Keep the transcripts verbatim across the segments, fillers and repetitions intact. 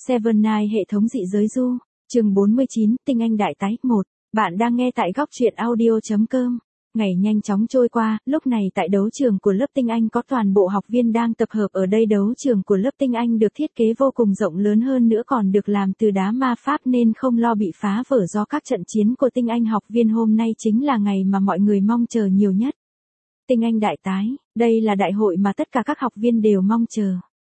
Seven Night hệ thống dị giới du, chương bốn mươi chín, tinh anh đại tái, một. Bạn đang nghe tại góc truyện audio chấm com. Ngày nhanh chóng trôi qua, lúc này tại đấu trường của lớp tinh anh có toàn bộ học viên đang tập hợp ở đây. Đấu trường của lớp tinh anh được thiết kế vô cùng rộng lớn, hơn nữa còn được làm từ đá ma pháp nên không lo bị phá vỡ do các trận chiến của tinh anh học viên. Hôm nay chính là ngày mà mọi người mong chờ nhiều nhất. Tinh anh đại tái, đây là đại hội mà tất cả các học viên đều mong chờ.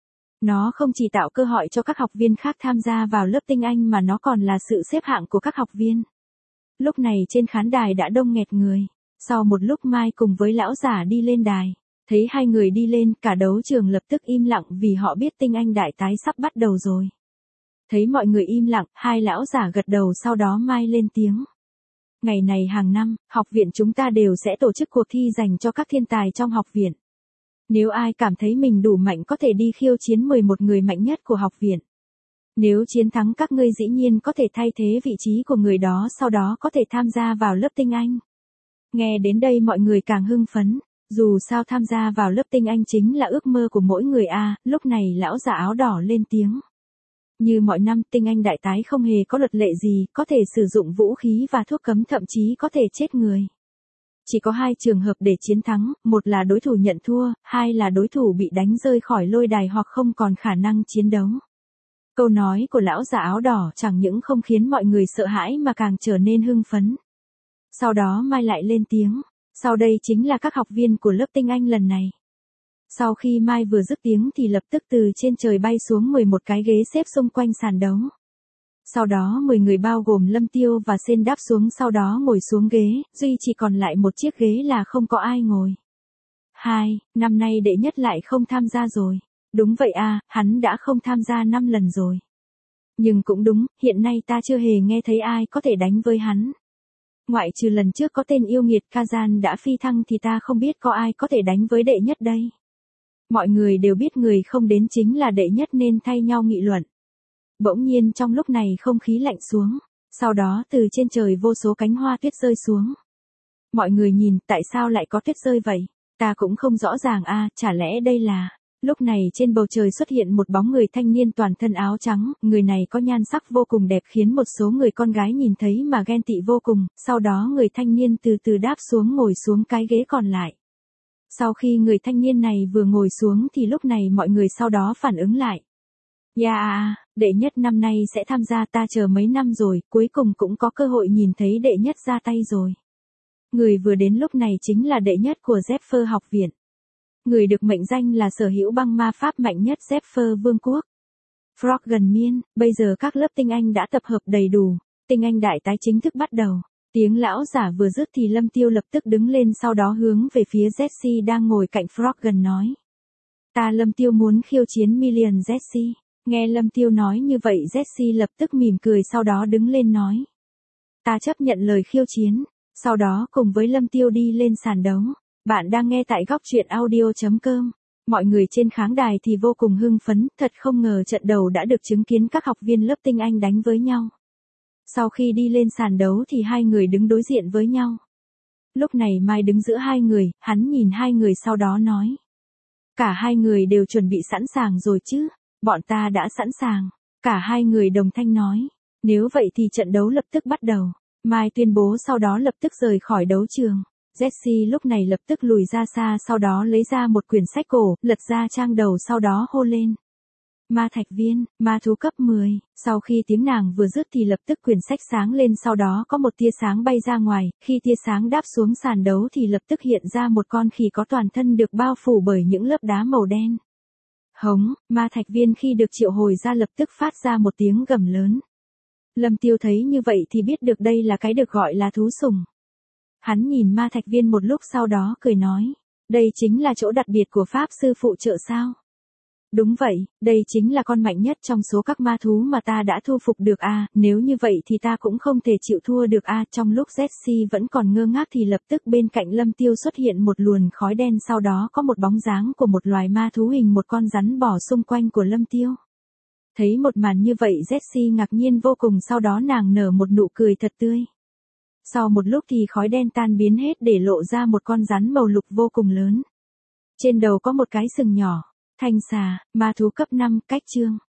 Nó không chỉ tạo cơ hội cho các học viên khác tham gia vào lớp tinh anh mà nó còn là sự xếp hạng của các học viên. Lúc này trên khán đài đã đông nghẹt người. Sau một lúc Mai cùng với lão giả đi lên đài. Thấy hai người đi lên, cả đấu trường lập tức im lặng vì họ biết tinh anh đại tái sắp bắt đầu rồi. Thấy mọi người im lặng, hai lão giả gật đầu, sau đó Mai lên tiếng. Ngày này hàng năm, học viện chúng ta đều sẽ tổ chức cuộc thi dành cho các thiên tài trong học viện. Nếu ai cảm thấy mình đủ mạnh có thể đi khiêu chiến mười một người mạnh nhất của học viện. Nếu chiến thắng các ngươi dĩ nhiên có thể thay thế vị trí của người đó, sau đó có thể tham gia vào lớp tinh anh. Nghe đến đây mọi người càng hưng phấn, dù sao tham gia vào lớp tinh anh chính là ước mơ của mỗi người a. À, lúc này lão giả áo đỏ lên tiếng. Như mọi năm, tinh anh đại tái không hề có luật lệ gì, có thể sử dụng vũ khí và thuốc cấm, thậm chí có thể chết người. Chỉ có hai trường hợp để chiến thắng, một là đối thủ nhận thua, hai là đối thủ bị đánh rơi khỏi lôi đài hoặc không còn khả năng chiến đấu. Câu nói của lão già áo đỏ chẳng những không khiến mọi người sợ hãi mà càng trở nên hưng phấn. Sau đó Mai lại lên tiếng, sau đây chính là các học viên của lớp tinh anh lần này. Sau khi Mai vừa dứt tiếng thì lập tức từ trên trời bay xuống mười một cái ghế xếp xung quanh sàn đấu. Sau đó mười người bao gồm Lâm Tiêu và Sen đáp xuống, sau đó ngồi xuống ghế, duy chỉ còn lại một chiếc ghế là không có ai ngồi. Hai, năm nay đệ nhất lại không tham gia rồi. Đúng vậy à, hắn đã không tham gia năm lần rồi. Nhưng cũng đúng, hiện nay ta chưa hề nghe thấy ai có thể đánh với hắn. Ngoại trừ lần trước có tên yêu nghiệt Kazan đã phi thăng thì ta không biết có ai có thể đánh với đệ nhất đây. Mọi người đều biết người không đến chính là đệ nhất nên thay nhau nghị luận. Bỗng nhiên trong lúc này không khí lạnh xuống, sau đó từ trên trời vô số cánh hoa tuyết rơi xuống. Mọi người nhìn, tại sao lại có tuyết rơi vậy? Ta cũng không rõ ràng a, à, chả lẽ đây là... Lúc này trên bầu trời xuất hiện một bóng người thanh niên toàn thân áo trắng, người này có nhan sắc vô cùng đẹp khiến một số người con gái nhìn thấy mà ghen tị vô cùng, sau đó người thanh niên từ từ đáp xuống ngồi xuống cái ghế còn lại. Sau khi người thanh niên này vừa ngồi xuống thì lúc này mọi người sau đó phản ứng lại. Yeah, đệ nhất năm nay sẽ tham gia, ta chờ mấy năm rồi, cuối cùng cũng có cơ hội nhìn thấy đệ nhất ra tay rồi. Người vừa đến lúc này chính là đệ nhất của Zephyr học viện. Người được mệnh danh là sở hữu băng ma pháp mạnh nhất Zephyr vương quốc. Froggen, bây giờ các lớp tinh anh đã tập hợp đầy đủ, tinh anh đại tái chính thức bắt đầu. Tiếng lão giả vừa dứt thì Lâm Tiêu lập tức đứng lên, sau đó hướng về phía Jessie đang ngồi cạnh Froggen nói. Ta Lâm Tiêu muốn khiêu chiến Million Jessie. Nghe Lâm Tiêu nói như vậy Jessie lập tức mỉm cười, sau đó đứng lên nói. Ta chấp nhận lời khiêu chiến, sau đó cùng với Lâm Tiêu đi lên sàn đấu. Bạn đang nghe tại góc truyện audio chấm com. Mọi người trên khán đài thì vô cùng hưng phấn, thật không ngờ trận đầu đã được chứng kiến các học viên lớp tinh anh đánh với nhau. Sau khi đi lên sàn đấu thì hai người đứng đối diện với nhau. Lúc này Mai đứng giữa hai người, hắn nhìn hai người sau đó nói. Cả hai người đều chuẩn bị sẵn sàng rồi chứ? Bọn ta đã sẵn sàng. Cả hai người đồng thanh nói. Nếu vậy thì trận đấu lập tức bắt đầu. Mai tuyên bố, sau đó lập tức rời khỏi đấu trường. Jessie lúc này lập tức lùi ra xa, sau đó lấy ra một quyển sách cổ, lật ra trang đầu, sau đó hô lên. Ma thạch viên, ma thú cấp mười. Sau khi tiếng nàng vừa dứt thì lập tức quyển sách sáng lên, sau đó có một tia sáng bay ra ngoài, khi tia sáng đáp xuống sàn đấu thì lập tức hiện ra một con khỉ có toàn thân được bao phủ bởi những lớp đá màu đen. Hống, ma thạch viên khi được triệu hồi ra lập tức phát ra một tiếng gầm lớn. Lâm Tiêu thấy như vậy thì biết được đây là cái được gọi là thú sủng. Hắn nhìn ma thạch viên một lúc sau đó cười nói, đây chính là chỗ đặc biệt của pháp sư phụ trợ sao? Đúng vậy, đây chính là con mạnh nhất trong số các ma thú mà ta đã thu phục được a. À, nếu như vậy thì ta cũng không thể chịu thua được a. À, trong lúc Jessie vẫn còn ngơ ngác thì lập tức bên cạnh Lâm Tiêu xuất hiện một luồng khói đen, sau đó có một bóng dáng của một loài ma thú hình một con rắn bò xung quanh của Lâm Tiêu. Thấy một màn như vậy Jessie ngạc nhiên vô cùng, sau đó nàng nở một nụ cười thật tươi. Sau một lúc thì khói đen tan biến hết để lộ ra một con rắn màu lục vô cùng lớn. Trên đầu có một cái sừng nhỏ. Thanh xà, ma thú cấp năm, cách chương.